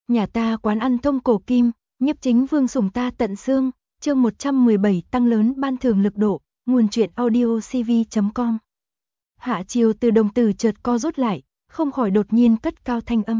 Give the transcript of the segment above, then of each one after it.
Nhà ta quán ăn thông cổ kim, nhiếp chính vương sủng ta tận xương, chương 117 tăng lớn ban thưởng lực độ, nguồn truyện audio cv.com. Hạ Chiều Từ đồng tử chợt co rút lại, không khỏi đột nhiên cất cao thanh âm.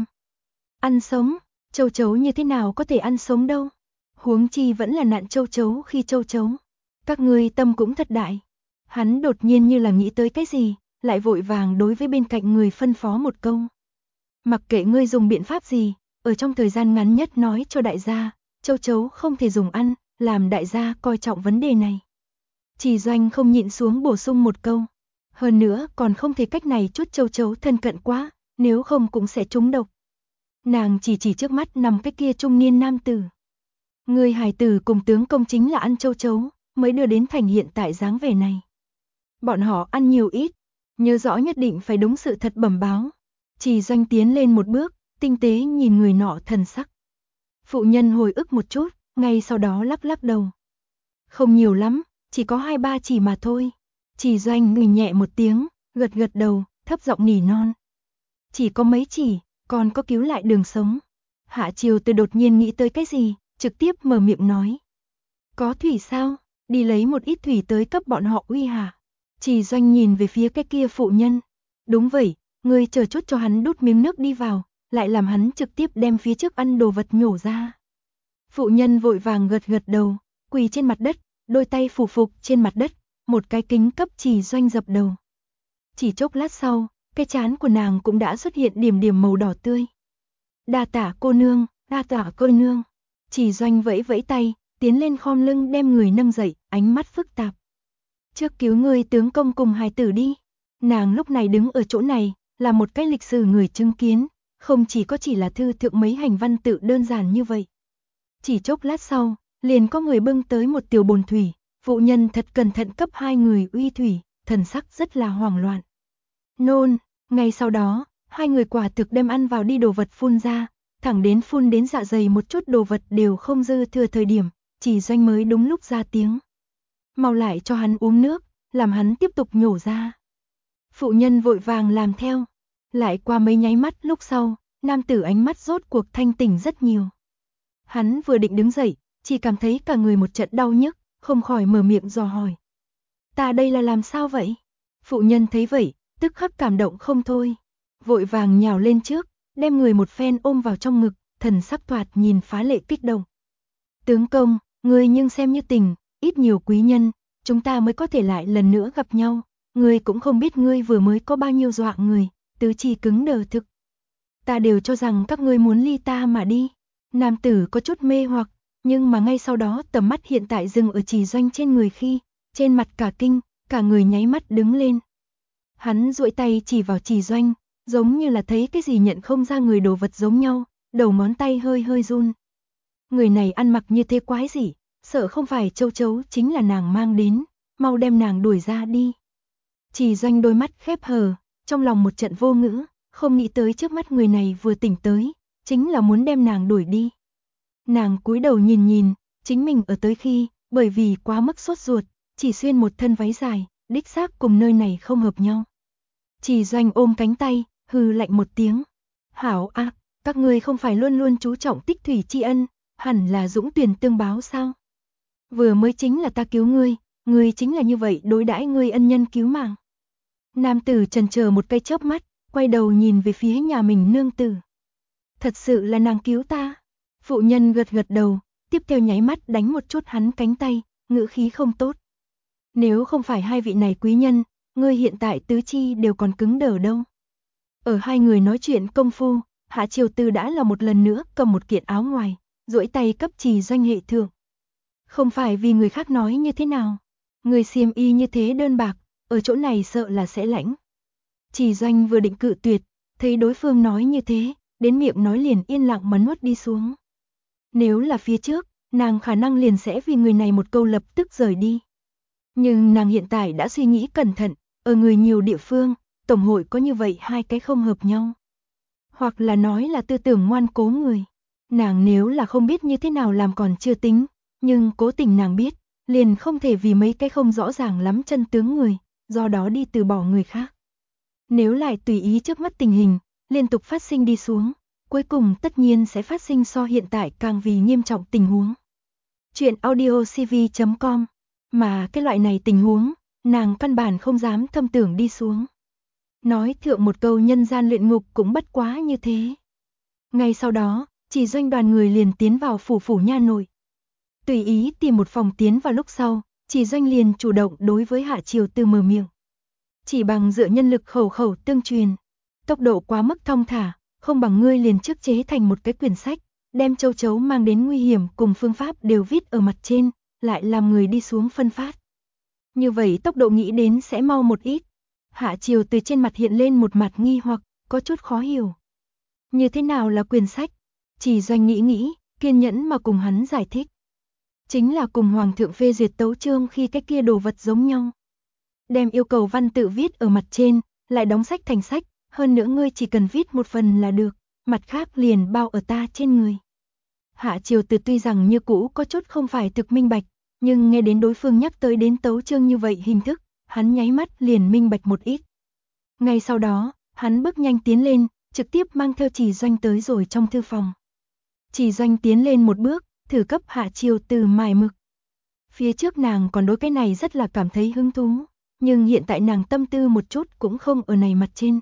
Ăn sống, châu chấu như thế nào có thể ăn sống đâu? Huống chi vẫn là nạn châu chấu khi châu chấu. Các ngươi tâm cũng thật đại. Hắn đột nhiên như là nghĩ tới cái gì, lại vội vàng đối với bên cạnh người phân phó một câu. Mặc kệ ngươi dùng biện pháp gì, ở trong thời gian ngắn nhất nói cho đại gia, châu chấu không thể dùng ăn, làm đại gia coi trọng vấn đề này. Chỉ Doanh không nhịn xuống bổ sung một câu. Hơn nữa còn không thể cách này chút châu chấu thân cận quá, nếu không cũng sẽ trúng độc. Nàng chỉ trước mắt nằm cái kia trung niên nam tử. Người hài tử cùng tướng công chính là ăn châu chấu, mới đưa đến thành hiện tại dáng vẻ này. Bọn họ ăn nhiều ít, nhớ rõ nhất định phải đúng sự thật bẩm báo. Chỉ Doanh tiến lên một bước, tinh tế nhìn người nọ thần sắc. Phụ nhân hồi ức một chút, ngay sau đó lắc lắc đầu. Không nhiều lắm, chỉ có 2-3 chỉ mà thôi. Chỉ Doanh ngừng nhẹ một tiếng, gật gật đầu, thấp giọng nỉ non. Chỉ có mấy chỉ, còn có cứu lại đường sống. Hạ Chiều Từ đột nhiên nghĩ tới cái gì, trực tiếp mở miệng nói. Có thủy sao? Đi lấy một ít thủy tới cấp bọn họ uy hả? Chỉ Doanh nhìn về phía cái kia phụ nhân. Đúng vậy, ngươi chờ chút cho hắn đút miếng nước đi vào, lại làm hắn trực tiếp đem phía trước ăn đồ vật nhổ ra. Phụ nhân vội vàng gật gật đầu, quỳ trên mặt đất, đôi tay phủ phục trên mặt đất, một cái kính cấp Chỉ Doanh dập đầu. Chỉ chốc lát sau, cái trán của nàng cũng đã xuất hiện điểm điểm màu đỏ tươi. Đa tạ cô nương, đa tạ cô nương. Chỉ Doanh vẫy vẫy tay, tiến lên khom lưng đem người nâng dậy, ánh mắt phức tạp. Trước cứu người tướng công cùng hài tử đi. Nàng lúc này đứng ở chỗ này, là một cái lịch sử người chứng kiến, không chỉ là thư thượng mấy hành văn tự đơn giản như vậy. Chỉ chốc lát sau, liền có người bưng tới một tiểu bồn thủy, phụ nhân thật cẩn thận cấp hai người uy thủy, thần sắc rất là hoảng loạn. Nôn, ngay sau đó, hai người quả thực đem ăn vào đi đồ vật phun ra, thẳng đến phun đến dạ dày một chút đồ vật đều không dư thừa thời điểm, Chỉ Doanh mới đúng lúc ra tiếng. Mau lại cho hắn uống nước, làm hắn tiếp tục nhổ ra. Phụ nhân vội vàng làm theo. Lại qua mấy nháy mắt lúc sau, nam tử ánh mắt rốt cuộc thanh tỉnh rất nhiều. Hắn vừa định đứng dậy, chỉ cảm thấy cả người một trận đau nhức, không khỏi mở miệng dò hỏi. Ta đây là làm sao vậy? Phụ nhân thấy vậy, tức khắc cảm động không thôi. Vội vàng nhào lên trước, đem người một phen ôm vào trong ngực, thần sắc thoạt nhìn phá lệ kích động. Tướng công, ngươi nhưng xem như tình, ít nhiều quý nhân, chúng ta mới có thể lại lần nữa gặp nhau. Ngươi cũng không biết ngươi vừa mới có bao nhiêu dọa người, tứ chi cứng đờ thực. Ta đều cho rằng các ngươi muốn ly ta mà đi. Nam tử có chút mê hoặc, nhưng mà ngay sau đó tầm mắt hiện tại dừng ở Chỉ Doanh trên người khi, trên mặt cả kinh, cả người nháy mắt đứng lên. Hắn duỗi tay chỉ vào Chỉ Doanh, giống như là thấy cái gì nhận không ra người đồ vật giống nhau, đầu ngón tay hơi hơi run. Người này ăn mặc như thế quái gì, sợ không phải châu chấu chính là nàng mang đến, mau đem nàng đuổi ra đi. Chỉ Doanh đôi mắt khép hờ, trong lòng một trận vô ngữ, không nghĩ tới trước mắt người này vừa tỉnh tới, chính là muốn đem nàng đuổi đi. Nàng cúi đầu nhìn nhìn, chính mình ở tới khi, bởi vì quá mức sốt ruột, chỉ xuyên một thân váy dài, đích xác cùng nơi này không hợp nhau. Chỉ Doanh ôm cánh tay, hừ lạnh một tiếng. Hảo a, các ngươi không phải luôn luôn chú trọng tích thủy tri ân, hẳn là dũng tuyển tương báo sao? Vừa mới chính là ta cứu ngươi chính là như vậy đối đãi ngươi ân nhân cứu mạng. Nam tử chần chờ một cái chớp mắt, quay đầu nhìn về phía nhà mình nương tử. Thật sự là nàng cứu ta. Phụ nhân gật gật đầu, tiếp theo nháy mắt đánh một chút hắn cánh tay, ngữ khí không tốt. Nếu không phải hai vị này quý nhân, ngươi hiện tại tứ chi đều còn cứng đờ đâu. Ở hai người nói chuyện công phu, Hạ Chiều Từ đã là một lần nữa cầm một kiện áo ngoài, duỗi tay cấp Chỉ Doanh hệ thượng. Không phải vì người khác nói như thế nào, người xiêm y như thế đơn bạc, ở chỗ này sợ là sẽ lãnh. Chỉ Doanh vừa định cự tuyệt, thấy đối phương nói như thế, đến miệng nói liền yên lặng mà nuốt đi xuống. Nếu là phía trước, nàng khả năng liền sẽ vì người này một câu lập tức rời đi. Nhưng nàng hiện tại đã suy nghĩ cẩn thận, ở người nhiều địa phương, tổng hội có như vậy hai cái không hợp nhau. Hoặc là nói là tư tưởng ngoan cố người. Nàng nếu là không biết như thế nào làm còn chưa tính, nhưng cố tình nàng biết, liền không thể vì mấy cái không rõ ràng lắm chân tướng người, do đó đi từ bỏ người khác. Nếu lại tùy ý trước mắt tình hình, liên tục phát sinh đi xuống, cuối cùng tất nhiên sẽ phát sinh so hiện tại càng vì nghiêm trọng tình huống. Chuyện audiocv.com. Mà cái loại này tình huống, nàng căn bản không dám thâm tưởng đi xuống. Nói thượng một câu nhân gian luyện ngục cũng bất quá như thế. Ngay sau đó, Chỉ Doanh đoàn người liền tiến vào phủ nha nội. Tùy ý tìm một phòng tiến vào lúc sau, Chỉ Doanh liền chủ động đối với Hạ Triều Từ mở miệng. Chỉ bằng dựa nhân lực khẩu tương truyền, tốc độ quá mức thong thả, không bằng ngươi liền trước chế thành một cái quyển sách, đem châu chấu mang đến nguy hiểm cùng phương pháp đều viết ở mặt trên, lại làm người đi xuống phân phát. Như vậy tốc độ nghĩ đến sẽ mau một ít. Hạ Triều Từ trên mặt hiện lên một mặt nghi hoặc, có chút khó hiểu. Như thế nào là quyển sách? Chỉ Doanh nghĩ, kiên nhẫn mà cùng hắn giải thích. Chính là cùng Hoàng thượng phê duyệt tấu chương khi cái kia đồ vật giống nhau. Đem yêu cầu văn tự viết ở mặt trên, lại đóng sách thành sách, hơn nữa ngươi chỉ cần viết một phần là được, mặt khác liền bao ở ta trên người. Hạ Triều Từ tuy rằng như cũ có chút không phải thực minh bạch, nhưng nghe đến đối phương nhắc tới đến tấu chương như vậy hình thức, hắn nháy mắt liền minh bạch một ít. Ngay sau đó, hắn bước nhanh tiến lên, trực tiếp mang theo Chỉ Doanh tới rồi trong thư phòng. Chỉ Doanh tiến lên một bước, thử cấp Hạ Triều Từ mài mực. Phía trước nàng còn đối cái này rất là cảm thấy hứng thú, nhưng hiện tại nàng tâm tư một chút cũng không ở này mặt trên.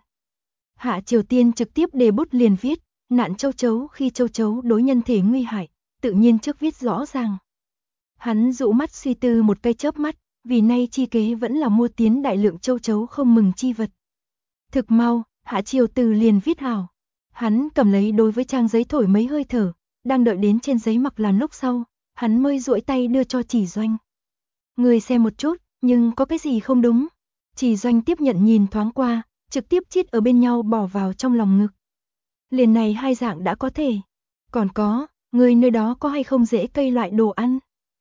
Hạ Triều Tiên trực tiếp đề bút liền viết, nạn châu chấu khi châu chấu đối nhân thể nguy hại, tự nhiên trước viết rõ ràng. Hắn dụ mắt suy tư một cái chớp mắt, vì nay chi kế vẫn là mua tiến đại lượng châu chấu không mừng chi vật. Thực mau, Hạ Triều Từ liền viết hảo. Hắn cầm lấy đối với trang giấy thổi mấy hơi thở, đang đợi đến trên giấy mặc làn lúc sau, hắn mới duỗi tay đưa cho Chỉ Doanh. Người xem một chút, nhưng có cái gì không đúng? Chỉ Doanh tiếp nhận nhìn thoáng qua, trực tiếp chít ở bên nhau bỏ vào trong lòng ngực. Liền này hai dạng đã có thể. Còn có, người nơi đó có hay không rễ cây loại đồ ăn?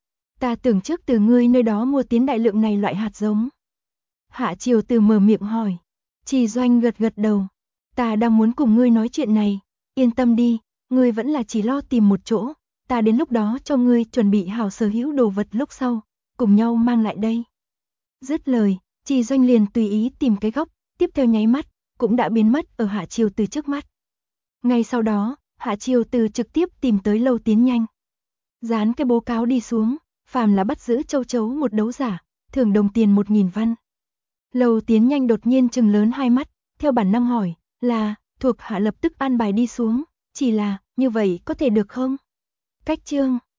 Ta tưởng trước từ ngươi nơi đó mua tiến đại lượng này loại hạt giống. Hạ Triều Từ mở miệng hỏi. Chỉ Doanh gật đầu. Ta đang muốn cùng ngươi nói chuyện này. Yên tâm đi, ngươi vẫn là chỉ lo tìm một chỗ. Ta đến lúc đó cho ngươi chuẩn bị hảo sở hữu đồ vật lúc sau, cùng nhau mang lại đây. Dứt lời, Chỉ Doanh liền tùy ý tìm cái góc, tiếp theo nháy mắt, cũng đã biến mất ở Hạ Triều Từ trước mắt. Ngay sau đó, Hạ Triều Từ trực tiếp tìm tới Lâu Tiến Nhanh. Dán cái bố cáo đi xuống, phàm là bắt giữ châu chấu một đấu giả, thưởng đồng tiền 1000 văn. Lâu Tiến Nhanh đột nhiên trừng lớn hai mắt, theo bản năng hỏi, là, thuộc hạ lập tức an bài đi xuống, chỉ là, như vậy có thể được không? Cách chương